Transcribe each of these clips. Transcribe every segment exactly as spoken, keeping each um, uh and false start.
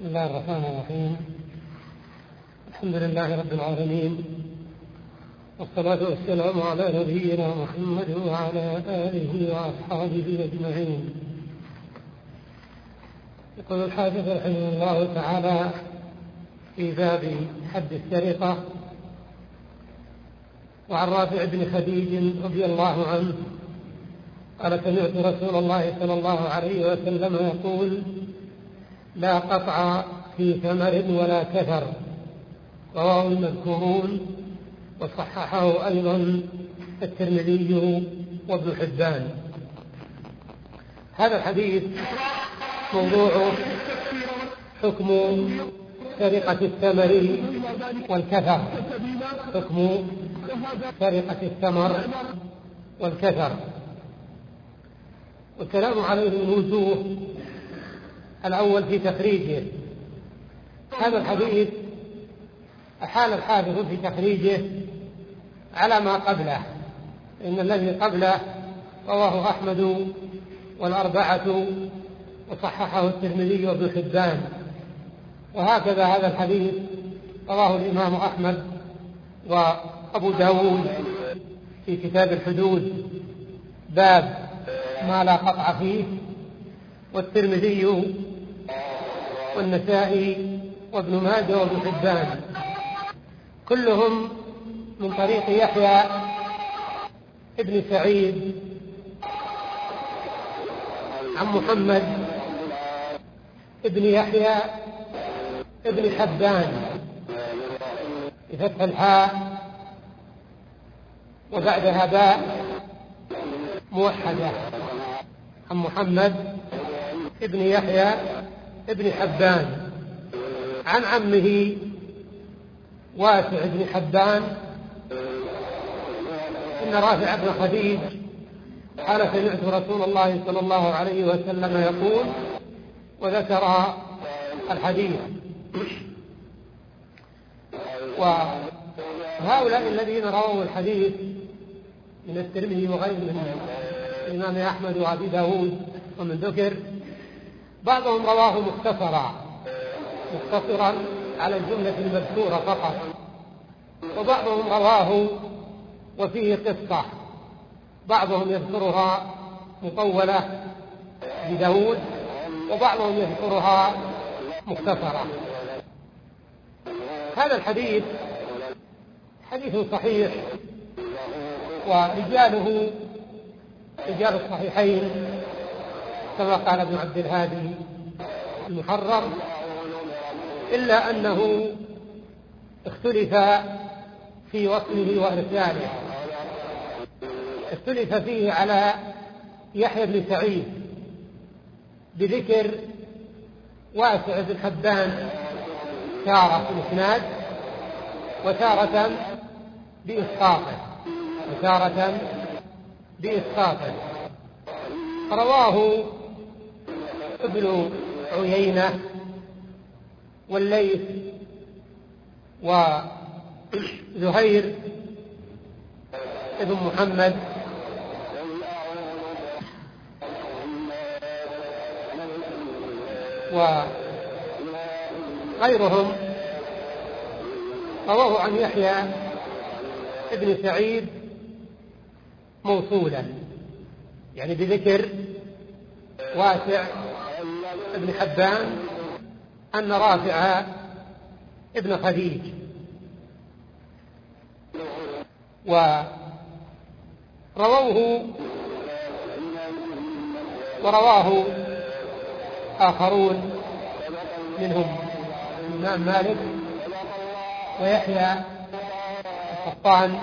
بسم الله الرحمن الرحيم. الحمد لله رب العالمين، والصلاة والسلام على نبينا محمد وعلى آله وأصحابه أجمعين. يقول الحافظ رحمه الله تعالى في باب حد السرقة: وعن رافع بن خديج رضي الله عنه قال: سمعت رسول الله صلى الله عليه وسلم يقول: لا قطع في ثمر ولا كثر. رواه المذكورون، وصححه أيضا الترمذي وابن حبان. هذا الحديث موضوعه حكم سرقة الثمر والكثر، حكم سرقة الثمر والكثر، والكلام عليه من وجوه. الأول في تخريجه. هذا الحديث أحال الحافظ في تخريجه على ما قبله، إن الذي قبله رواه أحمد والأربعة وصححه الترمذي وابن حبان، وهكذا هذا الحديث رواه الإمام أحمد وأبو داود في كتاب الحدود باب ما لا قطع فيه، والترمذي والنسائي وابن ماجه وابن حبان، كلهم من طريق يحيى ابن سعيد عن محمد ابن يحيى ابن حبان بفتح الحاء وبعدها باء موحدة، عن محمد ابن يحيى ابن حبان عن عمه واسع بن حبان إن رافع بن خديج قال: سمعت رسول الله صلى الله عليه وسلم يقول، وذكر الحديث. وهؤلاء الذين رووا الحديث من الترمذي وغيره من الإمام أحمد وأبي داود ومن ذكر، بعضهم رواه مختصرا مختصرا على الجملة المذكورة فقط، وبعضهم رواه وفيه قصة، بعضهم يذكرها مطولة بداود، وبعضهم يذكرها مختصرة. هذا الحديث حديث صحيح، ورجاله رجال الصحيحين كما قال ابن عبد الهادي المحرر، إلا أنه اختلف في وصله وإرساله. اختلف فيه على يحيى بن سعيد بذكر واسع بن حبان تارة في الإسناد، وتارة بإسقاطه وتارة بإسقاطه. رواه ابن عيينة والليث وزهير ابن محمد وغيرهم، رواه عن يحيى ابن سعيد موصولا، يعني بذكر واسع ابن حبان أن رافع ابن خديج، ورووه ورواه آخرون منهم الإمام مالك ويحيى القطان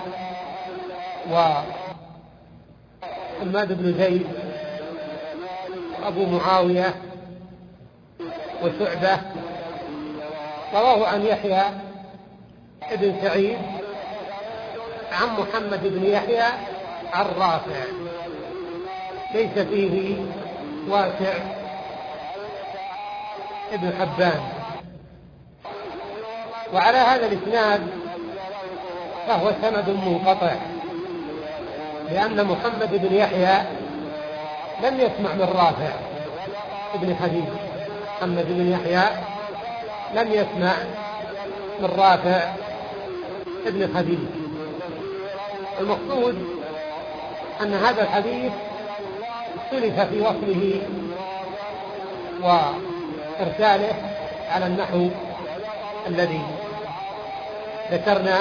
وحماد بن زيد أبو معاوية وشعبة. رواه عن يحيى ابن سعيد عن محمد بن يحيى عن رافع، ليس فيه واسع ابن حبان. وعلى هذا الإسناد فهو سند منقطع، لأن محمد بن يحيى لم يسمع من رافع ابن خديج. محمد بن يحيى لم يسمع من رافع ابن خديج. المقصود أن هذا الحديث اختلف في وصله وإرساله على النحو الذي ذكرنا،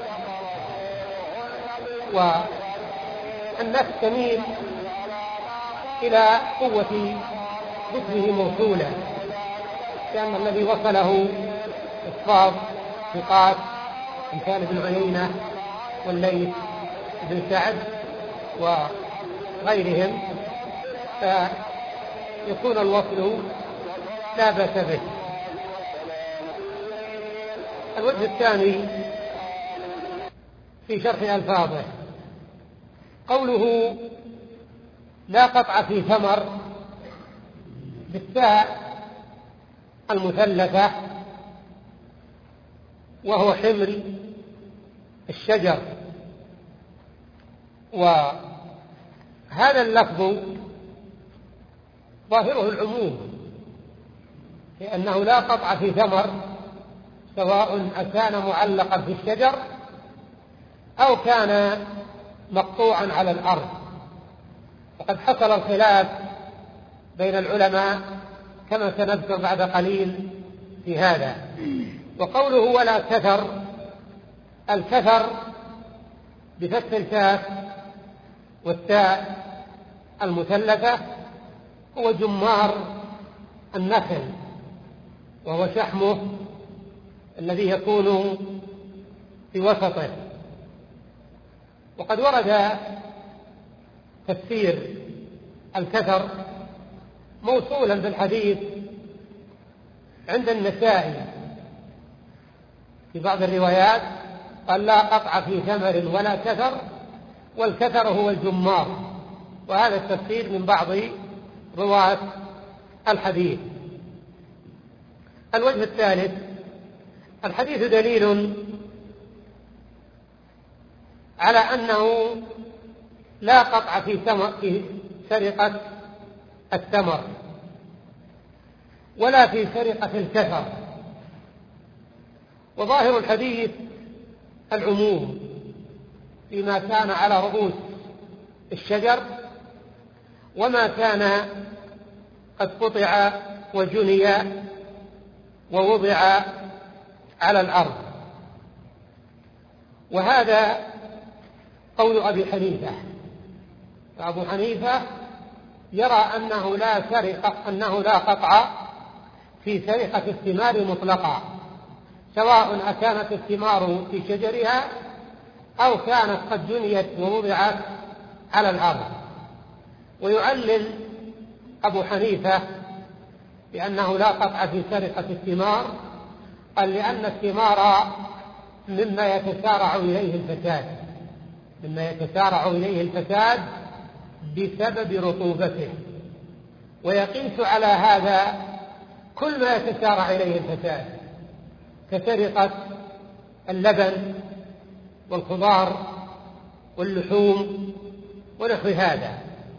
والنفس تميل إلى قوة ذكره موصولا، لأن الذي وصله إصفاد ثقات أمثال ابن عيينة والليث بن سعد وغيرهم، فيكون الوصل لا بأس به. الوجه الثاني في شرح ألفاظه قوله لا قطع في ثمر بالتاء المثلثة، وهو حمل الشجر. وهذا اللفظ ظاهره العموم، لأنه لا قطع في ثمر سواء أكان معلقا في الشجر أو كان مقطوعا على الأرض. وقد حصل الخلاف بين العلماء كما سنذكر بعد قليل في هذا. وقوله ولا كثر، الكثر بفتح الكاف والتاء المثلثة هو جمار النخل، وهو شحمه الذي يكون في وسطه. وقد ورد تفسير الكثر موصولا بالحديث عند النسائي في بعض الروايات، قال لا قطع في ثمر ولا كثر، والكثر هو الجمار. وهذا التفسير من بعض رواة الحديث. الوجه الثالث، الحديث دليل على أنه لا قطع في في سرقة الثمر ولا في سرقة الكثر. وظاهر الحديث العموم فيما كان على رؤوس الشجر وما كان قد قطع وجني ووضع على الأرض. وهذا قول أبي حنيفة. فأبو حنيفة يرى أنه لا سرقة أنه لا قطع في سرقة الثمار مطلقا، سواء أكانت الثمار في شجرها أو كانت قد جنيت ووضعت على الأرض. ويعلل أبو حنيفة بأنه لا قطع في سرقة الثمار، قال لأن الثمار مما يتسارع إليه الفساد مما يتسارع إليه الفساد بسبب رطوبته، ويقيس على هذا كل ما يتسارع إليه الفساد كسرقة اللبن والخضار واللحوم ونحو هذا.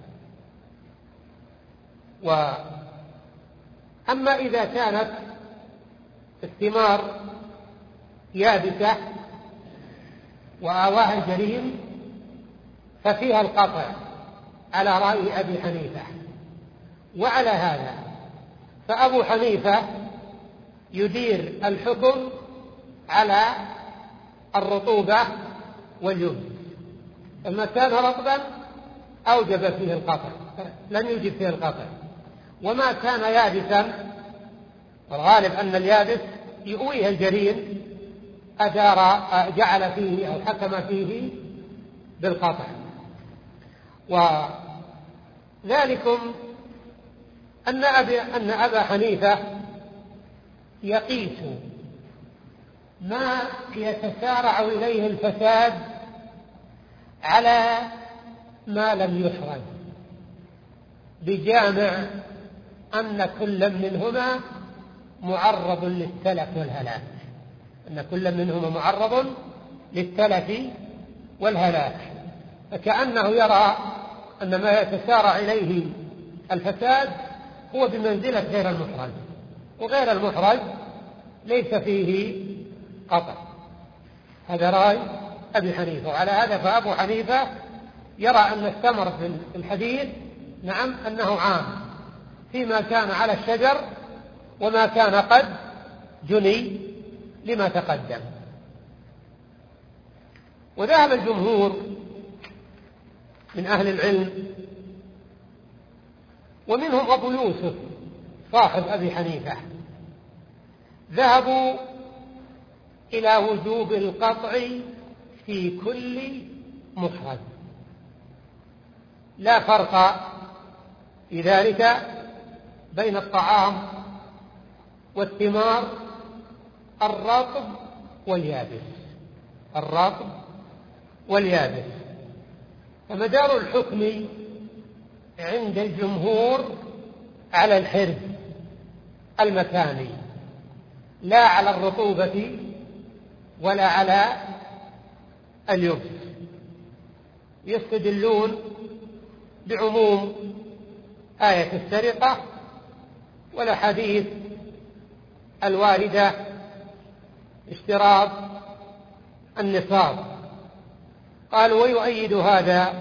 وأما إذا كانت الثمار يابسة وآواها الجريم ففيها القطع على رأي أبي حنيفة. وعلى هذا فأبو حنيفة يدير الحكم على الرطوبة واليبس، لما كان رطبا أوجب فيه القطع، لم يوجب فيه القطع. وما كان يابسا، والغالب أن اليابس يؤويه الجرين، أدار جعل فيه أو حكم فيه بالقطع. وذلكم أن, أبي أن أبا حنيفة يقيس ما يتسارع إليه الفساد على ما لم يحرز، بجامع أن كل منهما معرض للتلف والهلاك أن كل منهما معرض للتلف والهلاك فكأنه يرى أن ما يتسارع إليه الفساد هو بمنزلة غير المحرز، وغير المحرز ليس فيه قطع. هذا رأي أبي حنيفة، وعلى هذا فأبو حنيفة يرى أن الثمر في الحديث نعم أنه عام فيما كان على الشجر وما كان قد جني لما تقدم. وذهب الجمهور من أهل العلم ومنهم أبو يوسف صاحب أبي حنيفة، ذهبوا إلى وجوب القطع في كل مفرد، لا فرق في ذلك بين الطعام والثمار الرطب واليابس، الرطب واليابس. فمدار الحكم عند الجمهور على الحرز المكاني، لا على الرطوبة ولا على اليبس. يستدلون بعموم آية السرقة والأحاديث الواردة اشتراط النصاب. قالوا ويؤيد هذا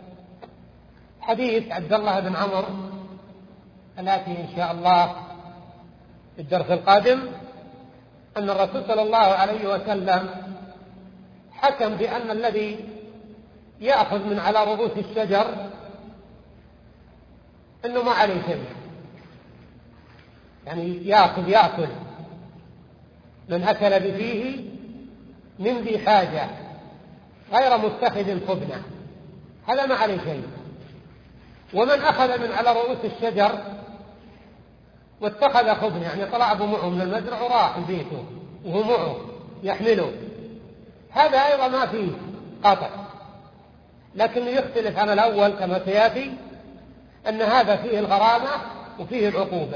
حديث عبد الله بن عمرو الآتي إن شاء الله في الدرس القادم، أن الرسول صلى الله عليه وسلم حكم بأن الذي يأخذ من على رؤوس الشجر أنه ما عليه شيء، يعني يأخذ يأكل من أكل بفيه من ذي حاجة غير متخذ خبنة، هذا ما عليه شيء. ومن أخذ من على رؤوس الشجر واتخذ خبنة، يعني طلع أبو معه من المزرعة وراح بيته وهو معه يحمله، هذا أيضا ما فيه قطع، لكنه يختلف عن الأول كما سيأتي أن هذا فيه الغرامة وفيه العقوبة.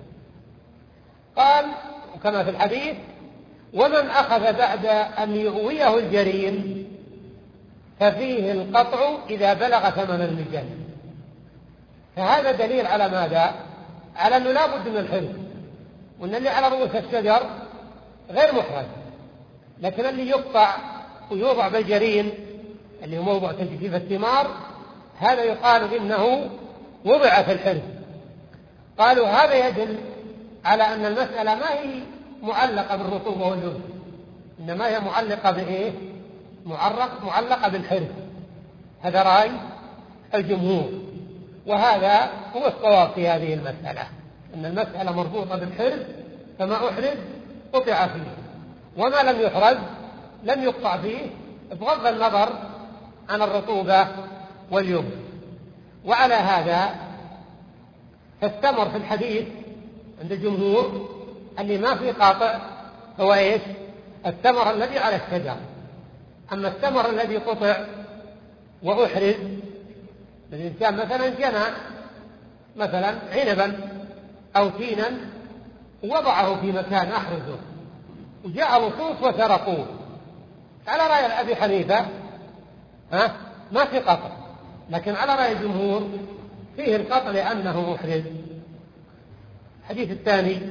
قال كما في الحديث ومن أخذ بعد أن يؤويه الجرين ففيه القطع إذا بلغ ثمن المجن. فهذا دليل على ماذا؟ على أنه لا بد من الحرز، وأن اللي على رؤوس الشجر غير محرز، لكن اللي يقطع ويوضع بالجرين اللي هو موضع تجفيف الثمار هذا يقال إنه وضع في الحرز. قالوا هذا يدل على أن المسألة ما هي معلقة بالرطوبة واليبس، إنما هي معلقة بإيه؟ معرق معلقة بالحرز. هذا رأي الجمهور، وهذا هو الصواب في هذه المسألة، أن المسألة مربوطة بالحرز، فما أحرز قطع فيه، وما لم يحرز لم يقطع فيه بغض النظر عن الرطوبة واليبس. وعلى هذا فالثمر في الحديث عند الجمهور اللي ما في قاطع هو إيش؟ الثمر الذي على الشجر. أما الثمر الذي قطع وأحرز، الإنسان مثلا جنى مثلا عنبا أو تينا ووضعه في مكان أحرزه وجاء لصوص وسرقوه، على رأي أبي حنيفة ها ما في قطع، لكن على رأي الجمهور فيه القطع لأنه محرز. الحديث الثاني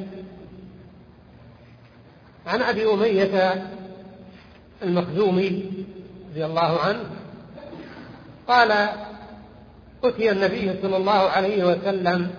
عن أبي أمية المخزومي رضي الله عنه قال أتي النبي صلى الله عليه وسلم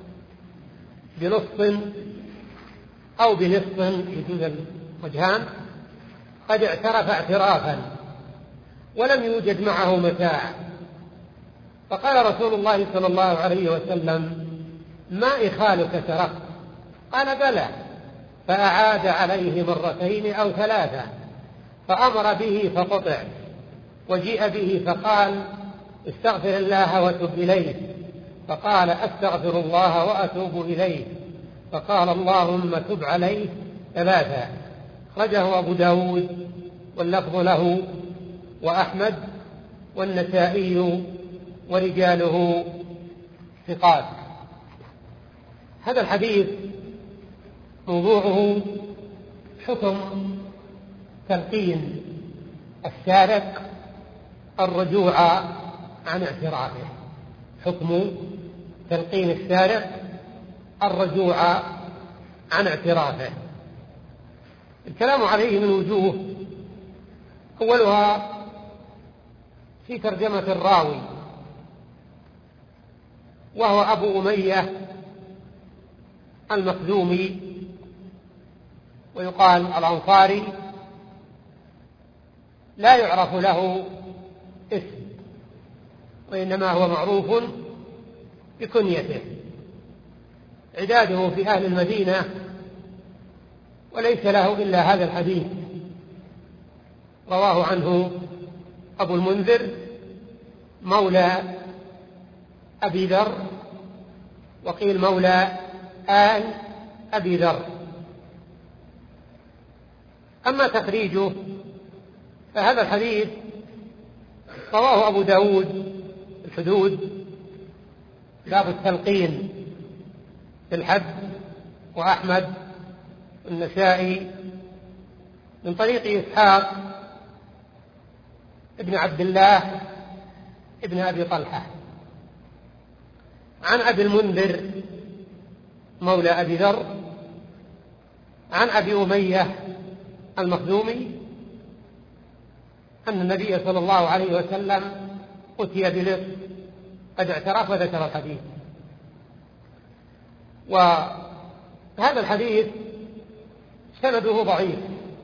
بنصف أو بنصف يجوز الوجهان قد اعترف اعترافا ولم يوجد معه متاع، فقال رسول الله صلى الله عليه وسلم ما إخالك سرقت؟ قال بلى، فأعاد عليه مرتين أو ثلاثة فأمر به فقطع، وجيء به فقال استغفر الله وتب إليه، فقال أستغفر الله وأتوب إليه، فقال اللهم تب عليه ثلاثة. أخرجه أبو داود واللفظ له وأحمد والنسائي ورجاله ثقات. هذا الحديث موضوعه حكم تلقين السارق الرجوع عن اعترافه، حكم تلقين السارق الرجوع عن اعترافه. الكلام عليه من وجوه، أولها في ترجمة الراوي، وهو أبو أمية المخزومي، ويقال الأنصاري، لا يعرف له اسم، وإنما هو معروف بكنيته، عداده في أهل المدينة، وليس له إلا هذا الحديث رواه عنه أبو المنذر مولى أبي ذر، وقيل مولى آل أبي ذر. أما تخريجه فهذا الحديث رواه أبو داود الحدود باب التلقين في الحد، وأحمد النسائي من طريق إسحاق ابن عبد الله ابن أبي طلحة عن أبي المنذر مولى أبي ذر عن أبي أمية المخزومي أن النبي صلى الله عليه وسلم أتي بلص قد اعترف وذكر الحديث. وهذا الحديث سنده ضعيف.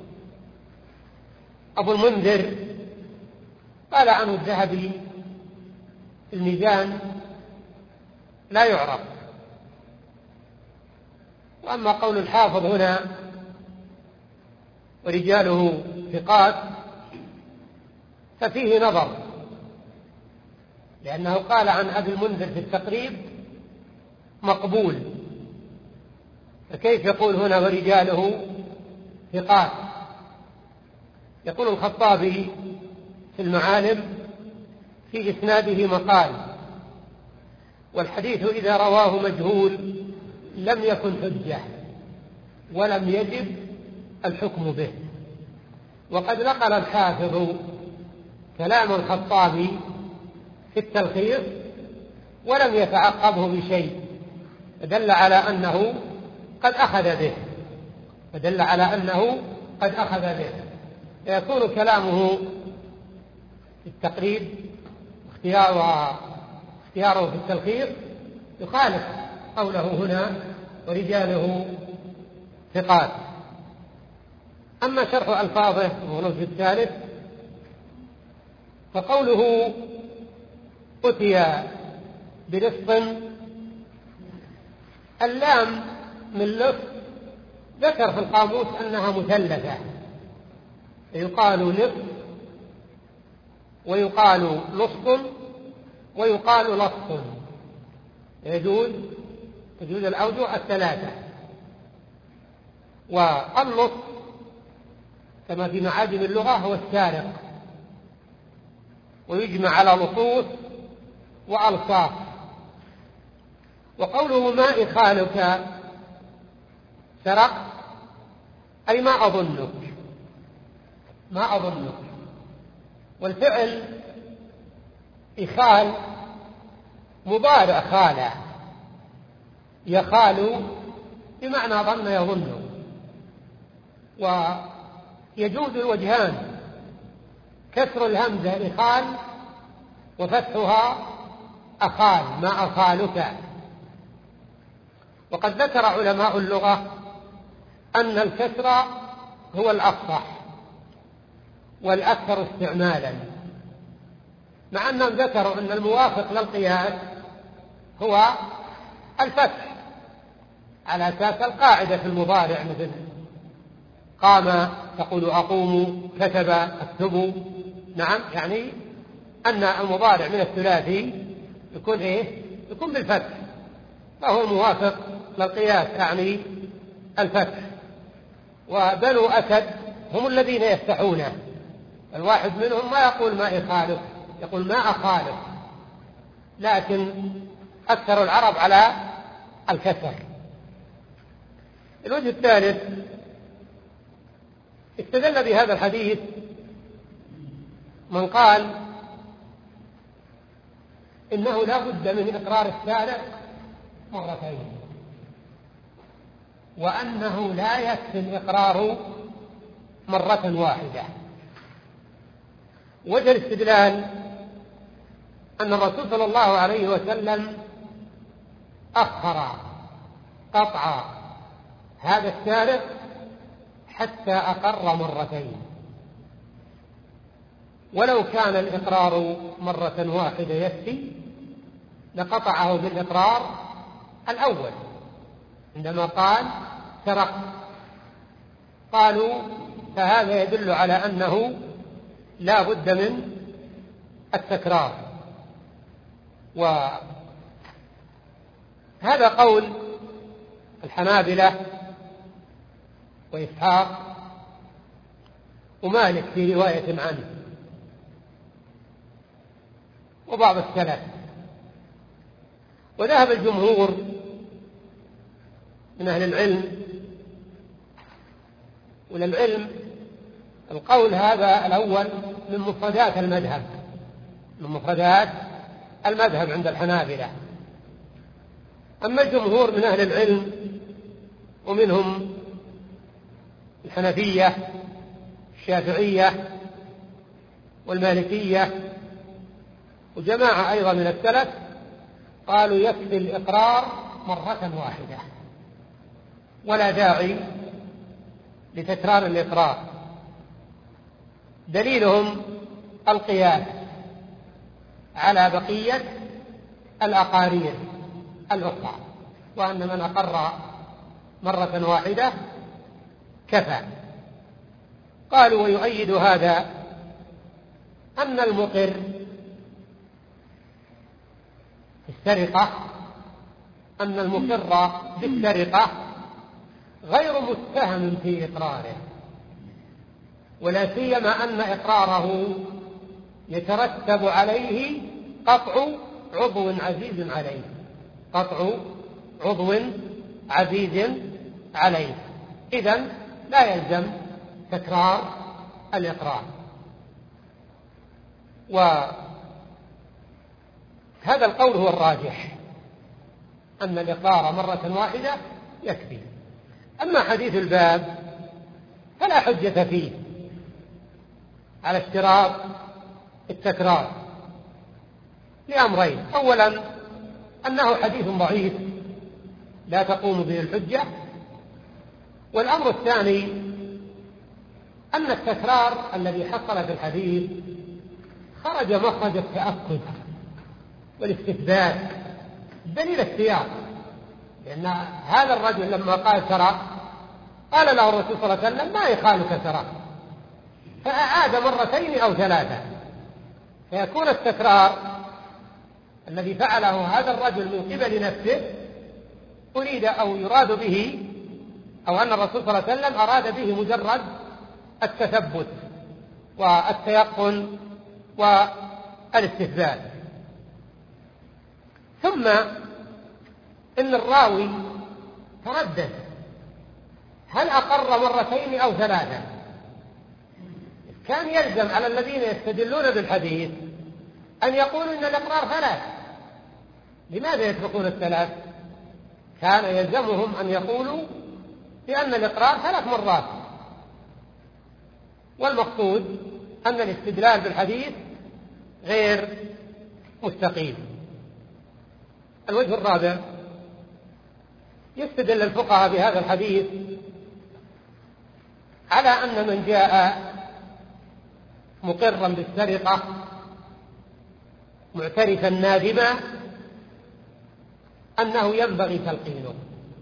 أبو المنذر قال عنه الذهبي الميزان لا يعرف. وأما قول الحافظ هنا ورجاله ثقات ففيه نظر، لأنه قال عن أبي المنذر في التقريب مقبول، فكيف يقول هنا ورجاله ثقات؟ يقول الخطابي في المعالم في إسناده مقال، والحديث إذا رواه مجهول لم يكن حجة ولم يجب الحكم به. وقد نقل الحافظ كلام الخطابي في التلخيص ولم يتعقبه بشيء، فدل على أنه قد أخذ به فدل على أنه قد أخذ به فيكون كلامه في التقريب اختياره في التلخيص يخالف قوله هنا ورجاله ثقات. أما شرح ألفاظه وهو في الثالث فقوله أتي برفق، اللام من لفظ ذكر في القاموس أنها مثلثة، يقال لفظ ويقال لصق ويقال لصق، يجوز تجوز الأوجه الثلاثة. واللصق كما في معاجم اللغة هو السارق، ويجمع على لصوص وألصاق. وقوله ما إخالك سرق أي ما أظنك ما أظنك والفعل إخال مضارع خال، يخال بمعنى ظن يظن. ويجوز الوجهان، كسر الهمزة إخال وفتحها أخال ما أخالك. وقد ذكر علماء اللغة أن الكسر هو الأفصح والأكثر استعمالا، مع أنهم ذكروا أن الموافق للقياس هو الفتح على أساس القاعدة في المضارع، مثل قام تقول أقوم، كتب أكتب. نعم، يعني أن المضارع من الثلاثي يكون إيه؟ يكون بالفتح، فهو الموافق للقياس يعني الفتح. وبنو أسد هم الذين يفتحونه، الواحد منهم ما يقول ما يخالف، يقول ما أخالف، لكن أكثر العرب على الكسر. الوجه الثالث استدل بهذا الحديث من قال إنه لا بد من إقرار السارق مرتين، وأنه لا يكفي الإقرار مرة واحدة. وجه الاستدلال أن الرسول صلى الله عليه وسلم أخر قطع هذا السارق حتى أقر مرتين، ولو كان الإقرار مرة واحدة يكفي لقطعه بالإقرار الأول عندما قال سرقت. قالوا فهذا يدل على أنه لا بد من التكرار. وهذا قول الحنابلة وإسحاق ومالك في رواية عنه وبعض السلف. وذهب الجمهور من أهل العلم وللعلم القول هذا الأول من مفردات المذهب من مفردات المذهب عند الحنابلة. أما الجمهور من أهل العلم ومنهم الحنفية الشافعية والمالكية وجماعة أيضا من السلف قالوا يكفي الإقرار مرة واحدة ولا داعي لتكرار الإقرار. دليلهم القياس على بقية الأقارير الأخرى، وأن من أقر مرة واحدة كفى. قالوا ويؤيد هذا أن المقر في السرقة أن المقر بالسرقة غير متهم في إقراره، ولا سيما أن إقراره يترتب عليه قطع عضو عزيز عليه قطع عضو عزيز عليه إذن لا يلزم تكرار الإقرار. وهذا القول هو الراجح أن الإقرار مرة واحدة يكفي. أما حديث الباب فلا حجة فيه على اشتراط التكرار لأمرين: أولا أنه حديث ضعيف لا تقوم به الحجة، والأمر الثاني أن التكرار الذي حصل في الحديث خرج مخرج التأكد والاستثبات دليل السياق، لأن هذا الرجل لما قال سرق قال له الرسول صلى الله عليه وسلم ما يخالك سرق، فأعاد مرتين أو ثلاثة، فيكون التكرار الذي فعله هذا الرجل من قبل نفسه أريد أو يراد به، أو أن الرسول صلى الله عليه وسلم أراد به مجرد التثبت والتيقن والاستثبات. ثم إن الراوي تردد هل أقر مرتين أو ثلاثة. كان يلزم على الذين يستدلون بالحديث أن يقولوا إن الإقرار ثلاث، لماذا يتركون الثلاث؟ كان يلزمهم أن يقولوا بأن الإقرار ثلاث مرات. والمقصود أن الاستدلال بالحديث غير مستقيم. الوجه الرابع: يستدل الفقهاء بهذا الحديث على أن من جاء مقرا بالسرقة معترفا نادما أنه ينبغي تلقينه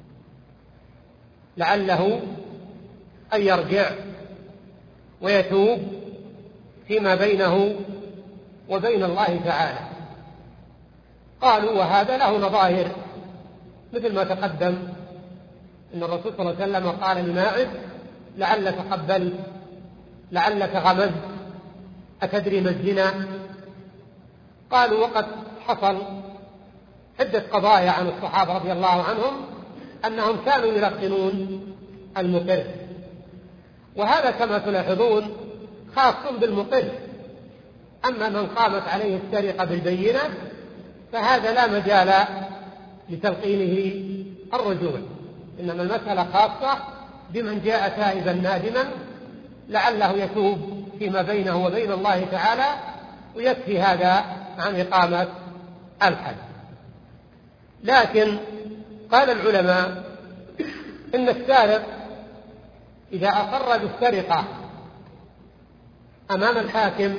لعله أن يرجع ويتوب فيما بينه وبين الله تعالى. قالوا وهذا له نظائر، مثل ما تقدم أن الرسول صلى الله عليه وسلم قال لماعز لعلك قبلت لعلك غمزت أتدري ما الزنا. قالوا وقد حصل عدة قضايا عن الصحابة رضي الله عنهم أنهم كانوا يلقنون المقر، وهذا كما تلاحظون خاص بالمقر. أما من قامت عليه السرقة بالبينة فهذا لا مجال لتلقينه الرجوع، إنما المسألة خاصة بمن جاء تائبا نادما لعله يتوب فيما بينه وبين الله تعالى، ويكفي هذا عن إقامة الحد. لكن قال العلماء إن السارق إذا أقر بالسرقة أمام الحاكم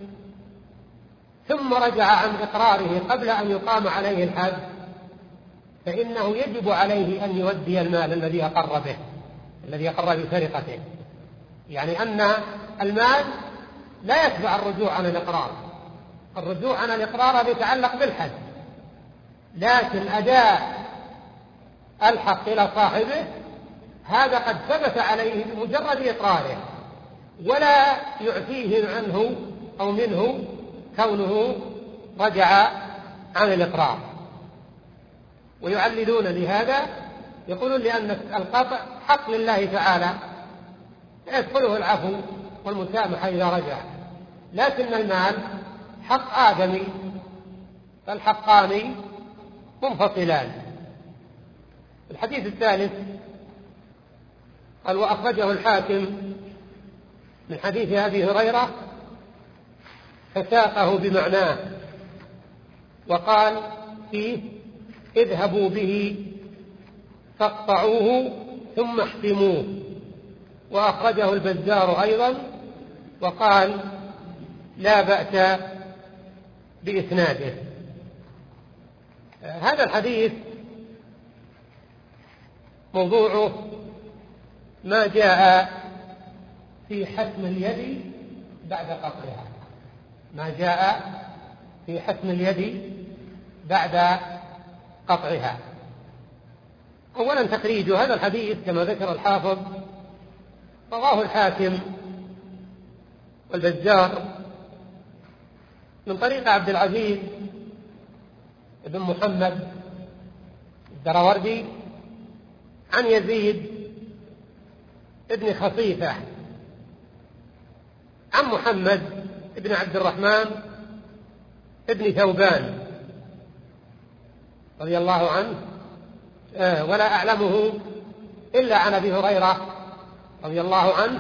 ثم رجع عن إقراره قبل أن يقام عليه الحد، فإنه يجب عليه أن يودي المال الذي أقر به، الذي أقر بسرقته. يعني أن المال لا يتبع الرجوع عن الإقرار، الرجوع عن الإقرار يتعلق بالحد، لكن أداء الحق إلى صاحبه هذا قد ثبت عليه بمجرد إقراره، ولا يعفيه عنه أو منه كونه رجع عن الإقرار. ويعللون لهذا، يقولون لأن القطع حق لله تعالى يدخله العفو والمسامحة إذا رجع، لكن المال حق آدمي، فالحقان منفصلان. الحديث الثالث قال: وأخرجه الحاكم من حديث أبي هريرة فساقه بمعناه، وقال فيه: اذهبوا به فاقطعوه ثم احتموه. وأخرجه البزار أيضا وقال: لا بأس بإسناده. هذا الحديث موضوعه ما جاء في حتم اليد بعد قطعها، ما جاء في حتم اليد بعد قطعها. أولا تخريج هذا الحديث كما ذكر الحافظ رواه الحاكم والبزار من طريق عبد العزيز بن محمد الدراوردي عن يزيد ابن خصيفة عن محمد ابن عبد الرحمن ابن ثوبان رضي الله عنه، آه ولا أعلمه إلا عن أبي هريرة رضي الله عنه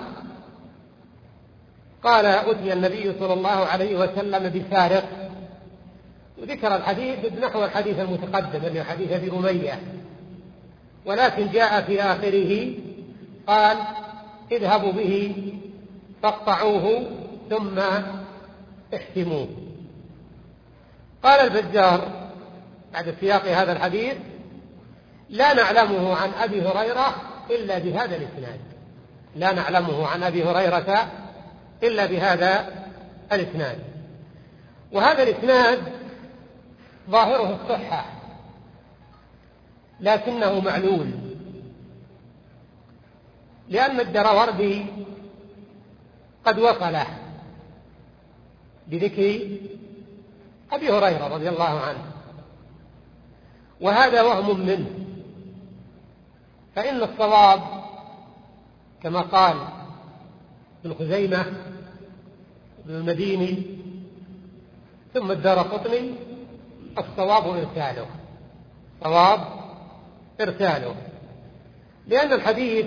قال: أتي النبي صلى الله عليه وسلم بسارق، وذكر الحديث بنحو الحديث المتقدم اللي حديث أبي أمية، ولكن جاء في آخره قال: اذهبوا به فاقطعوه ثم احتموه. قال البزار بعد سياق هذا الحديث: لا نعلمه عن أبي هريرة إلا بهذا الإسناد، لا نعلمه عن أبي هريرة إلا بهذا الإسناد. وهذا الإسناد ظاهره الصحة لكنه معلول، لأن الدراوردي قد وصله بذكر أبي هريرة رضي الله عنه، وهذا وهم منه، فإن الصواب كما قال ابن خزيمة ابن المديني ثم الدارقطني: الصواب إرساله، صواب إرساله، لأن الحديث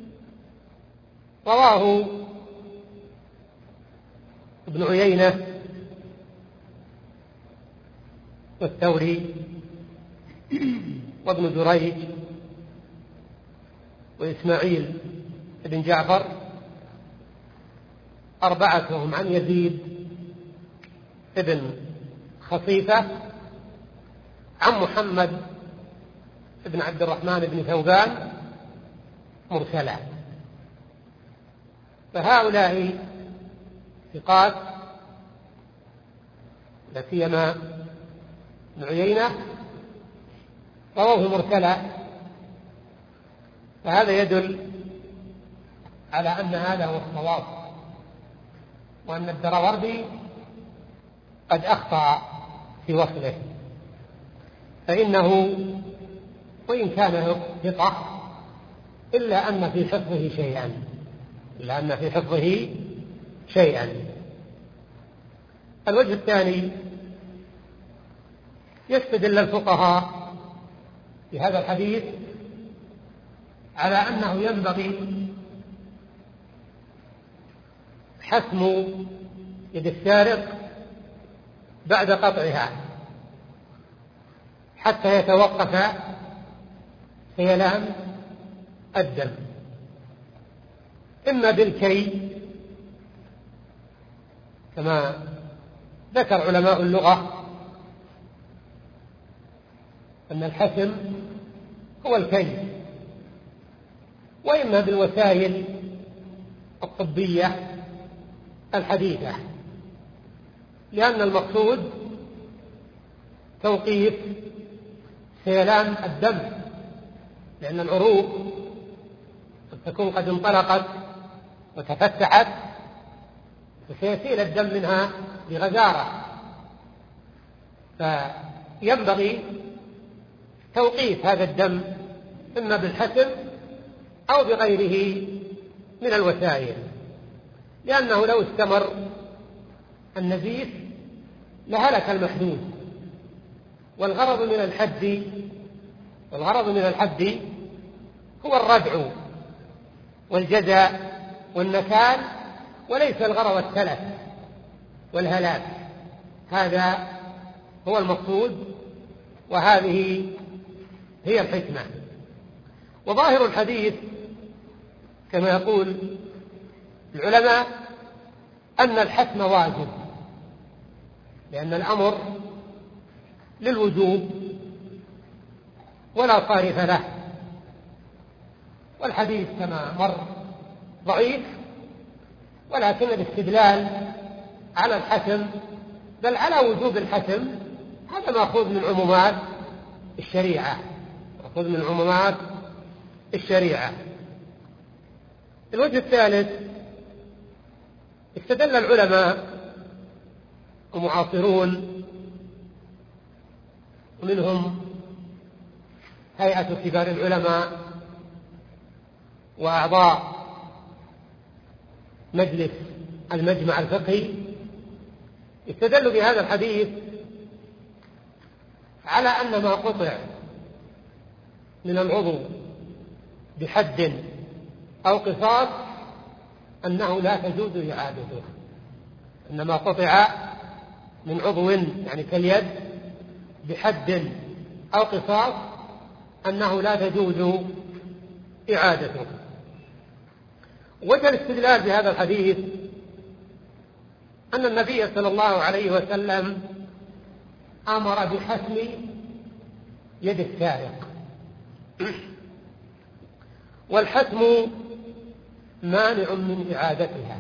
رواه ابن عيينة والثوري وابن جريج وإسماعيل بن جعفر، أربعتهم عن يزيد ابن خصيفة عن محمد بن عبد الرحمن بن ثوبان مرسلا. فهؤلاء ثقات، لا سيما ابن عيينة رواه مرسلا، فهذا يدل على أن هذا هو الصواب، وأن الدراوردي قد أخطأ في وصله، فإنه وإن كان ثقة إلا أن في حفظه شيئا، إلا أن في حفظه شيئا. الوجه الثاني: يستدل الفقهاء بهذا الحديث على أنه ينبغي حسم يد السارق بعد قطعها حتى يتوقف سيلان الدم، إما بالكي كما ذكر علماء اللغة أن الحسم هو الكي، وإما بالوسائل الطبية الحديثة، لأن المقصود توقيف سيلان الدم، لأن العروق قد تكون قد انطلقت وتفتحت وسيسيل الدم منها بغزارة، فينبغي توقيف هذا الدم إما بالحسم أو بغيره من الوسائل، لأنه لو استمر النزيف لهلك المحدود. والغرض من الحد والغرض من الحد هو الردع والجزاء والنكال، وليس الغرض التلف والهلاك. هذا هو المقصود، وهذه هي الحكمة. وظاهر الحديث كما يقول العلماء أن الحتم واجب، لأن الأمر للوجوب ولا صارف له، والحديث كما مر ضعيف، ولكن الاستدلال على الحتم بل على وجوب الحتم هذا مأخوذ من عمومات الشريعة مأخوذ من عمومات الشريعة. الوجه الثالث، استدل العلماء ومعاصرون ومنهم هيئة كبار العلماء وأعضاء مجلس المجمع الفقهي، استدلوا بهذا الحديث على أن ما قطع من العضو بحد أو قصاص أنه لا تجوز إعادته، أن ما قطع من عضو يعني كاليد بحد أو قصاص أنه لا تجوز إعادته. وجه الاستدلال بهذا الحديث أن النبي صلى الله عليه وسلم أمر بحسم يد السارق، والحسم مانع من إعادتها،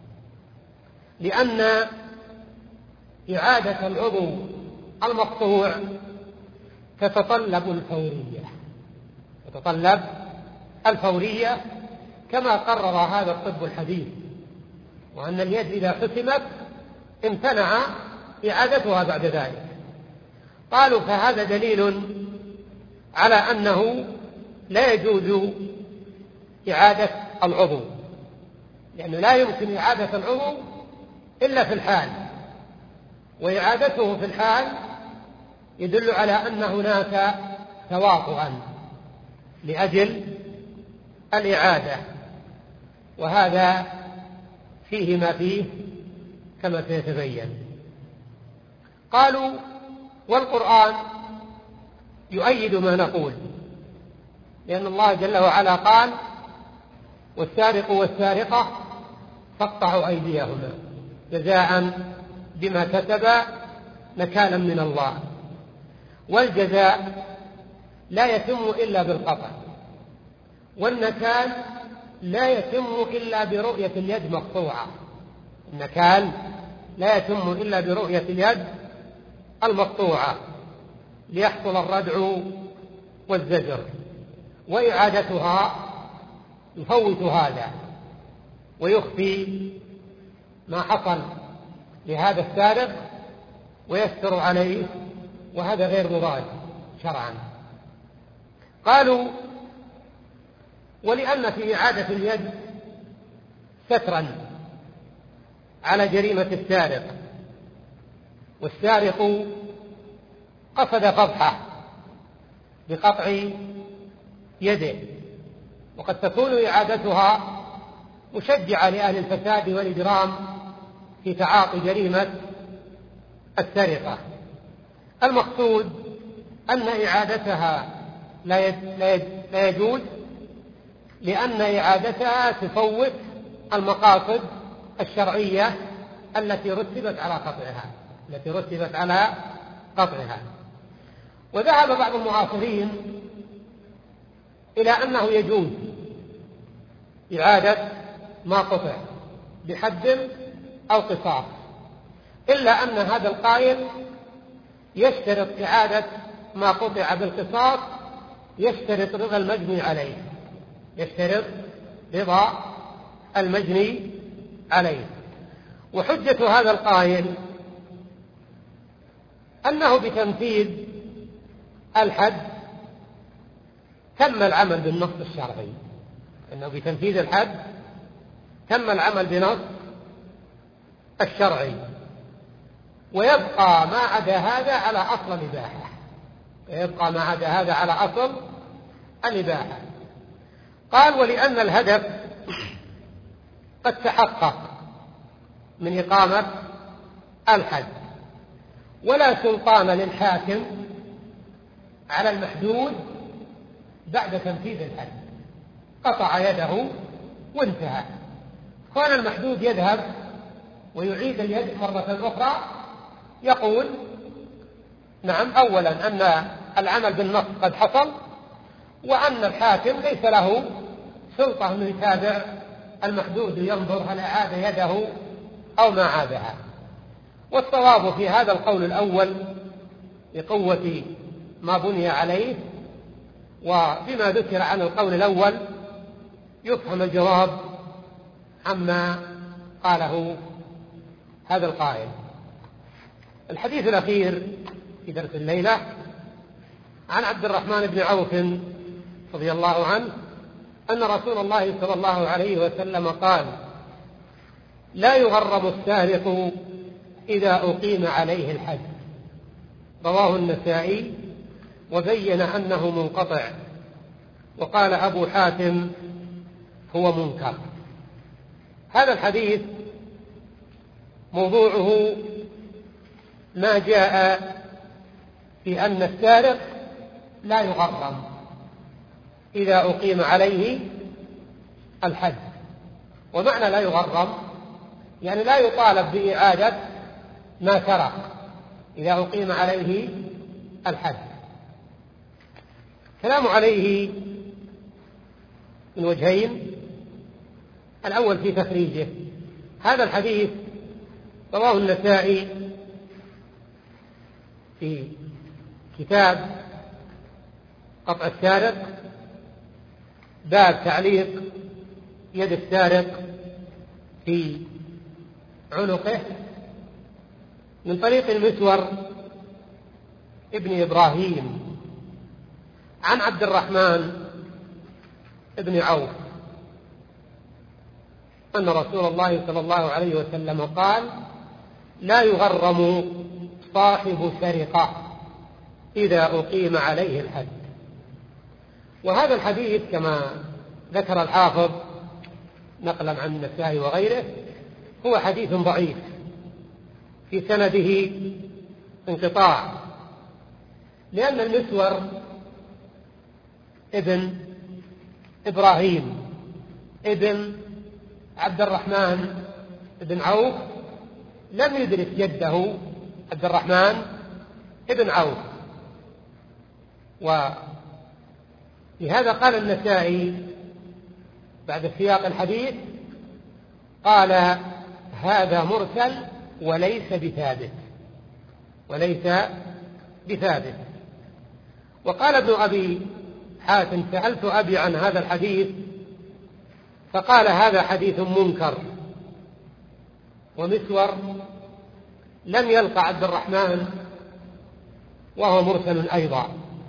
لأن إعادة العضو المقطوع تتطلب الفورية تتطلب الفورية كما قرر هذا الطب الحديث، وأن اليد إذا حسمت امتنع إعادتها بعد ذلك. قالوا فهذا دليل على أنه لا يجوز إعادة العضو، لأنه لا يمكن إعادة العضو إلا في الحال، وإعادته في الحال يدل على أن هناك تواطؤا لأجل الإعادة، وهذا فيه ما فيه كما سيتبين. قالوا والقرآن يؤيد ما نقول، لأن الله جل وعلا قال والسارق والسارقة فاقطعوا أيديهما جزاء بما كسبا نكالا من الله، والجزاء لا يتم إلا بالقطع، والنكال لا يتم إلا برؤية اليد مقطوعة النكال لا يتم إلا برؤية اليد المقطوعة ليحصل الردع والزجر، وإعادتها يفوت هذا ويخفي ما حصل لهذا السارق ويستر عليه، وهذا غير مراد شرعا. قالوا ولأن في إعادة اليد سترا على جريمة السارق، والسارق قصد فضحه بقطع يده، وقد تكون إعادتها مشجعة لأهل الفساد والإجرام في تعاطي جريمة السرقة. المقصود أن إعادتها لا يجوز، لأن إعادتها تفوت المقاصد الشرعية التي رتبت على قطعها التي رتبت على قطعها. وذهب بعض المعاصرين إلى أنه يجوز إعادة ما قطع بحد أو قصاص، إلا أن هذا القائل يشترط إعادة ما قطع بالقصاص، يشترط رضا المجني عليه يشترط رضا المجني عليه. وحجة هذا القائل أنه بتنفيذ الحد تم العمل بالنص الشرعي أنه بتنفيذ الحد تم العمل بنص الشرعي، ويبقى ما عدا هذا على أصل الإباحة ويبقى ما عدا هذا على أصل الإباحة. قال: ولأن الهدف قد تحقق من إقامة الحد، ولا سلطان للحاكم على المحدود بعد تنفيذ الحد، قطع يده وانتهى. كان المحدود يذهب ويعيد اليد مرة أخرى، يقول: نعم، أولا أن العمل بالنص قد حصل، وأن الحاكم ليس له سلطة أن يتابع المحدود ينظر هل أعاد يده أو ما عادها. والصواب في هذا القول الأول بقوة ما بني عليه، وبما ذكر عن القول الأول يفهم الجواب عما قاله هذا القائل. الحديث الأخير في درس الليلة عن عبد الرحمن بن عوف رضي الله عنه أن رسول الله صلى الله عليه وسلم قال: لا يغرم السارق إذا أقيم عليه الحد. رواه النسائي وبين أنه منقطع، وقال أبو حاتم: هو منكر. هذا الحديث موضوعه ما جاء في أن السارق لا يغرم إذا أقيم عليه الحد. ومعنى لا يغرم يعني لا يطالب بإعادة ما سرق إذا أقيم عليه الحد. كلام عليه من وجهين: الأول في تخريجه. هذا الحديث رواه النسائي في كتاب قطع السارق، باب تعليق يد السارق في عنقه، من طريق المسور ابن إبراهيم عن عبد الرحمن ابن عوف أن رسول الله صلى الله عليه وسلم قال: لا يغرم صاحب سرقة إذا أقيم عليه الحد. وهذا الحديث كما ذكر الحافظ نقلا عن النسائي وغيره هو حديث ضعيف، في سنده انقطاع، لأن المسور ابن إبراهيم ابن عبد الرحمن ابن عوف لم يدرك جده عبد الرحمن ابن عوف. ولهذا قال النسائي بعد سياق الحديث: قال: هذا مرسل وليس بثابت وليس بثابت. وقال ابن أبي حاتم: سألت أبي عن هذا الحديث فقال: هذا حديث منكر. ومسور لم يلقى عبد الرحمن وهو مرسل أيضا.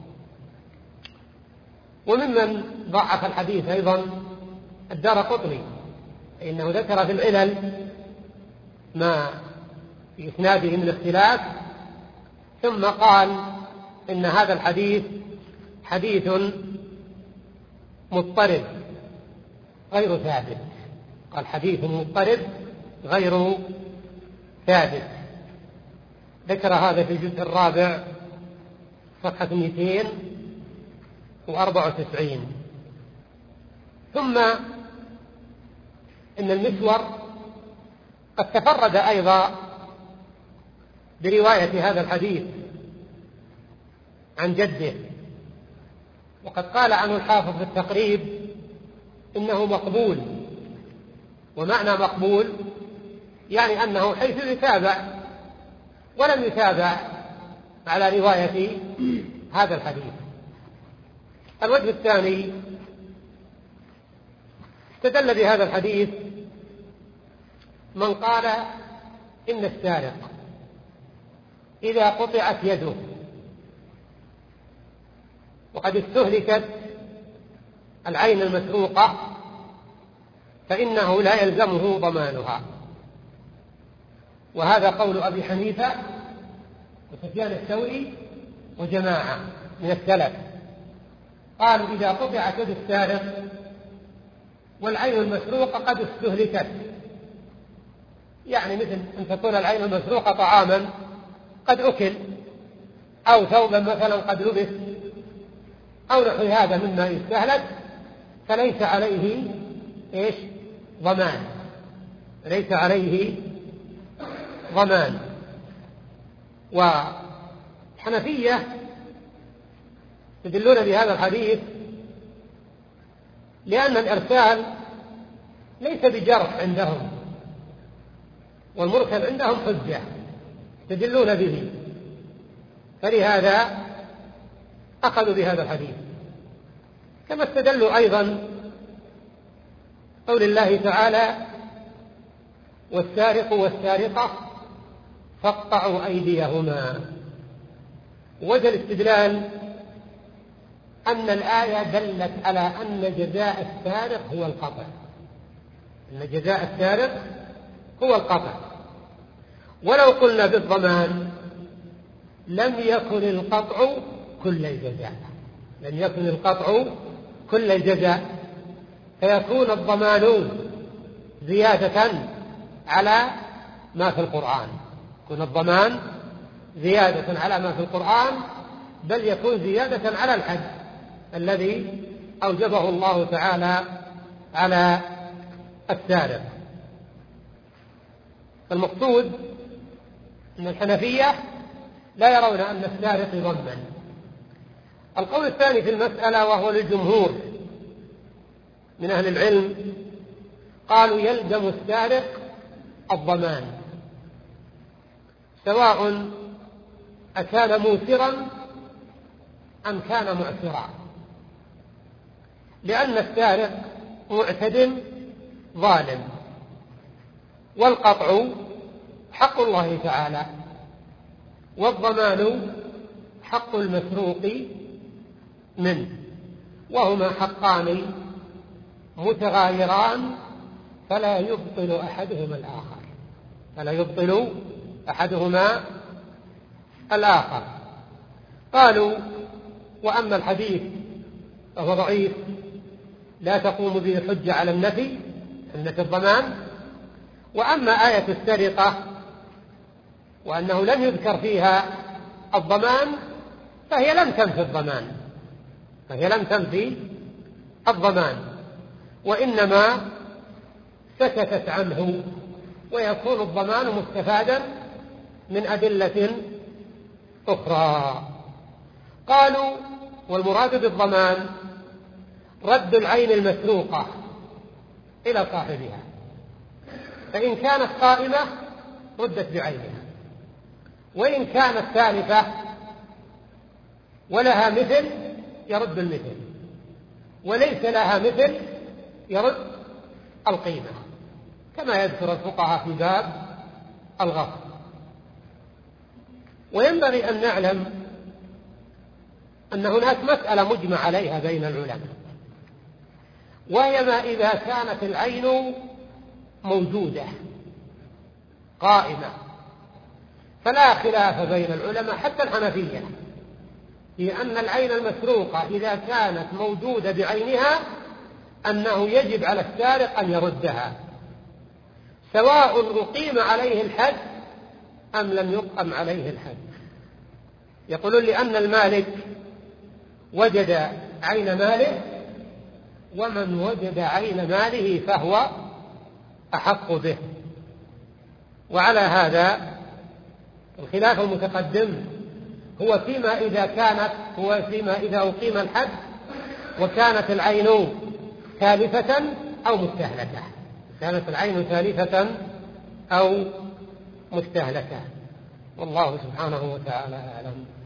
وممن ضعف الحديث أيضا الدارقطني، فإنه ذكر في العلل ما في إسناده من اختلاف، ثم قال إن هذا الحديث حديث مضطرب غير ثابت قال حديث مضطرب غير ثابت. ذكر هذا في الجزء الرابع صفحة مئتين وأربعة وتسعين. ثم إن المسور قد تفرد أيضا برواية هذا الحديث عن جده، وقد قال عنه الحافظ في التقريب إنه مقبول. ومعنى مقبول يعني أنه حيث يتابع ولم يتابع على رواية هذا الحديث. الوجه الثاني استدل بهذا الحديث من قال إن السارق إذا قطعت يده وقد استهلكت العين المسروقة فإنه لا يلزمه ضمانها. وهذا قول أبي حنيفة وسفيان الثوري وجماعة من السلف، قالوا إذا قطعت يد السارق والعين المسروقة قد استهلكت، يعني مثل أن تكون العين المسروقة طعاما قد أكل، أو ثوبا مثلا قد لبس، أو نحو هذا مما يستهلك، فليس عليه إيش؟ ضمان، ليس عليه ضمان. وحنفية يدلون بهذا الحديث لأن الإرسال ليس بجرح عندهم، والمرسل عندهم حجة يدلون به، فلهذا أخذوا بهذا الحديث. كما استدلوا أيضا قول الله تعالى والسارق والسارقة فاقطعوا أيديهما. وجه الاستدلال أن الآية دلت على أن جزاء السارق هو القطع، أن جزاء السارق هو القطع. ولو قلنا بالضمان لم يكن القطع كل الجزاء، لم يكن القطع كل الجزاء، فيكون الضمان زيادة على ما في القرآن، يكون الضمان زيادة على ما في القرآن، بل يكون زيادة على الحد الذي أوجبه الله تعالى على السارق. المقصود أن الحنفية لا يرون أن السارق يضمن. القول الثاني في المسألة وهو للجمهور من أهل العلم، قالوا يلزم السارق الضمان سواء أكان موسرا أم كان معسرا، لأن السارق معتد ظالم، والقطع حق الله تعالى، والضمان حق المسروق منه، وهما حقان متغايران فلا يبطل أحدهما الآخر، فلا يبطل أحدهما الآخر. قالوا وأما الحديث فهو ضعيف لا تقوم به الحجة على النفي، النفي الضمان. وأما آية السرقة وأنه لم يذكر فيها الضمان فهي لم تنفي الضمان، فهي لم تنفي الضمان، وإنما سكتت عنه، ويكون الضمان مستفادا من أدلة أخرى. قالوا والمراد بالضمان رد العين المسروقة إلى صاحبها، فإن كانت قائمة ردت بعينها، وإن كانت ثالثة ولها مثل يرد المثل، وليس لها مثل يرد القيمة، كما يذكر الفقهاء في باب الغصب. وينبغي أن نعلم أن هناك مسألة مجمع عليها بين العلماء، وهي ما إذا كانت العين موجودة قائمة، فلا خلاف بين العلماء حتى الحنفية في أن العين المسروقة إذا كانت موجودة بعينها أنه يجب على السارق أن يردها، سواء أقيم عليه الحد أم لم يقم عليه الحد. يقولون لأن المالك وجد عين ماله، ومن وجد عين ماله فهو أحق به. وعلى هذا الخلاف المتقدم هو فيما إذا كانت هو فيما إذا أقيم الحد وكانت العين تالفة أو مستهلكة، كانت العين تالفة أو مستهلكة. والله سبحانه وتعالى أعلم.